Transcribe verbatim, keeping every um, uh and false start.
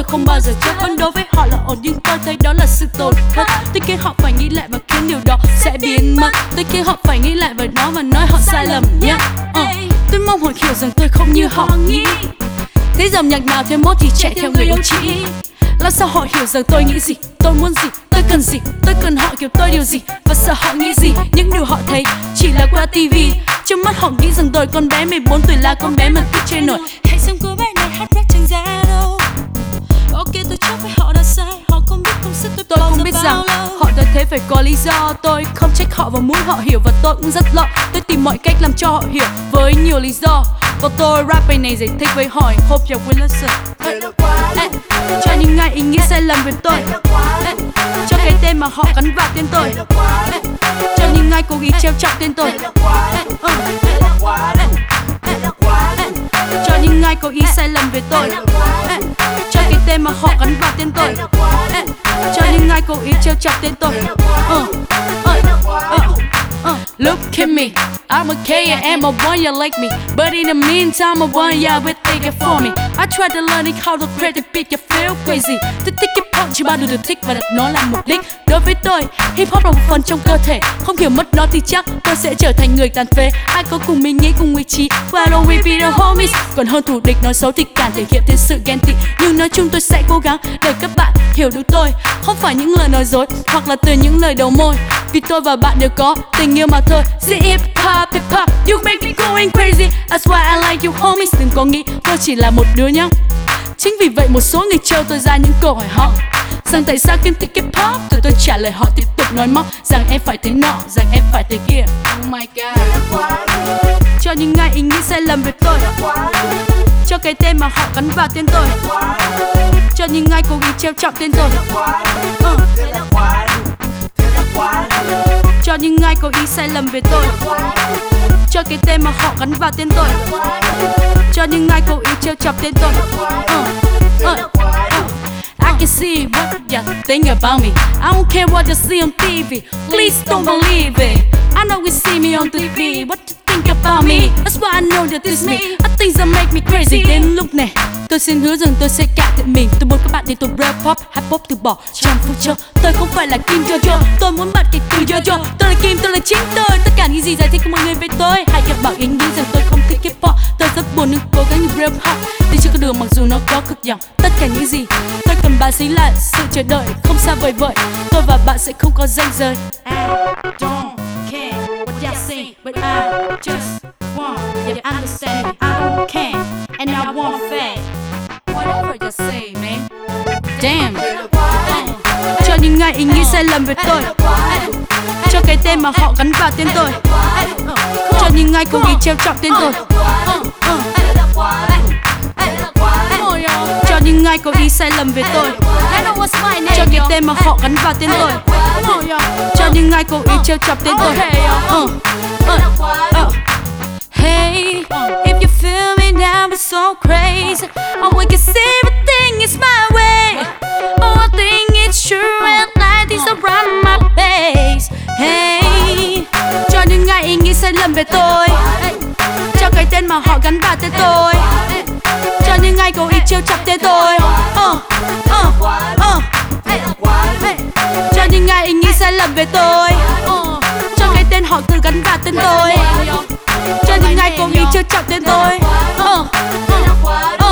không bao giờ chết. Vẫn đối với họ là ổn nhưng tôi thấy đó là sự tổn thất. Tôi khiến họ phải nghĩ lại và khiến điều đó sẽ biến mất. Tôi khiến họ phải nghĩ lại về nó và nói họ sai lầm nhé. uh. Tôi mong họ hiểu rằng tôi không như họ nghĩ. Thế dòng nhạc nào thêm mốt thì chạy theo người yêu chỉ. Làm sao họ hiểu rằng tôi nghĩ gì, tôi muốn gì, tôi cần gì. Tôi cần họ hiểu tôi điều gì và sợ họ nghĩ gì. Những điều họ thấy chỉ là qua tivi. Trong mắt họ nghĩ rằng tôi con bé mười bốn tuổi là con bé mà thích chơi nổi. Hãy xem cô bé này hát rap chẳng ra đâu. Ok tôi chấp với họ đã sai. Họ không biết công sức tôi Tôi không biết rằng họ đã thế phải có lý do. Tôi không trách họ và muốn họ hiểu và tôi cũng rất lo. Tôi tìm mọi cách làm cho họ hiểu với nhiều lý do. Và tôi rap bài này giải thích với hỏi. Hope you will listen. Ê, ê, cho những ai ý nghĩ sai lầm về tôi. Ê, cho cái tên mà họ gắn vào tên tôi. Ê, cho những ai cố ý trêu chọc tên tôi. Ê, uh. Cho những ai có ý sai lầm về tôi. Ê, cho cái tên mà họ gắn vào tên tôi. Ê, cho những ai cố ý trêu chọc tên tôi. uh. Uh. Uh. Uh. Look at me, I'm okay, I am a boy, you like me. But in the meantime, I want y'all to take it for me. I tried to learn how to create the beat, you feel crazy. Tôi thích hip hop chỉ bao được được thích và đặt nó làm mục đích. Đối với tôi, hip hop là một phần trong cơ thể. Không hiểu mất nó thì chắc tôi sẽ trở thành người tàn phế. Ai có cùng mình nghĩ cùng ý chí, why don't we be the homies. Còn hơn thù địch nói xấu thì càng thể hiện thêm sự ghen tị. Nhưng nói chung tôi sẽ cố gắng để các bạn hiểu được tôi. Không phải những lời nói dối hoặc là từ những lời đầu môi. Vì tôi và bạn đều có tình yêu mà thôi. See hip hop, hip hop, you make me going crazy. That's why I like you homies. Đừng có nghĩ tôi chỉ là một đứa nhá. Chính vì vậy một số người trêu tôi ra những câu hỏi họ rằng tại sao Kim thích hip hop. Rồi tôi trả lời họ tiếp tục nói móc rằng em phải thế nọ, rằng em phải thế kia. Oh my god. Cho những ai ý nghĩ sai lầm về tôi. Cho cái tên mà họ gắn vào tên tôi. Cho những ai cố ý trêu chọc tên tôi. uh. Cho những ai có ý sai lầm về tôi. Cho cái tên mà họ gắn vào tên tôi. Cho những ai cố ý trêu chọc tên tôi. uh. Uh. Uh. I can see what you think about me. I don't care what you see on ti vi. Please don't believe it. I know you see me on ti vi. What you think about me? That's why I know that this me. I think that make me crazy. Đến lúc này tôi xin hứa rằng tôi sẽ cải thiện mình. Tôi muốn các bạn đi tôi rap pop, hip hop từ bỏ trong phút chốc. Tôi không phải là Kim Jojo. Tôi muốn bật cái từ Jojo. Tôi là Kim, tôi là chính tôi. Tất cả những gì giải thích của mọi người về tôi. Hay các bạn ý nghĩ rằng tôi không thích hip hop. Tôi rất buồn nhưng cố gắng như rap hop. Đi trên con đường mặc dù nó có cực dòng. Tất cả những gì tôi cần bạn chính là sự chờ đợi không xa vời vợi. Tôi và bạn sẽ không có ranh giới. I don't care what you say, but I just want you to understand me. I don't care and I won't fade. Whatever you say, man. Damn. uh. Cho những ai ý nghĩ sai lầm về tôi. Cho cái tên mà họ gắn vào tên tôi. uh. Cho những ai cố ý trêu chọc tên tôi. uh. Uh. Cho những ai có ý sai lầm về tôi. Cho cái tên mà họ gắn vào tên tôi. Cho những ai cố ý trêu chọc tên tôi. uh. Uh. Uh. Hey, if you feel me now, it's so crazy. Oh, we can see everything is my way. Oh, I think it's true and light is around my face. Hey, cho những ai ý nghĩ sai lầm về tôi. Cho cái tên mà họ gắn vào tên tôi. Cho những ai cố ý trêu chọc tên tôi. uh, uh, uh. Hey. Hey. Cho những ai ý nghĩ sai lầm về tôi. uh. Cho cái tên họ tự gắn vào tên tôi. Cho những ai cố ý trêu chọc tên tôi. uh. Uh.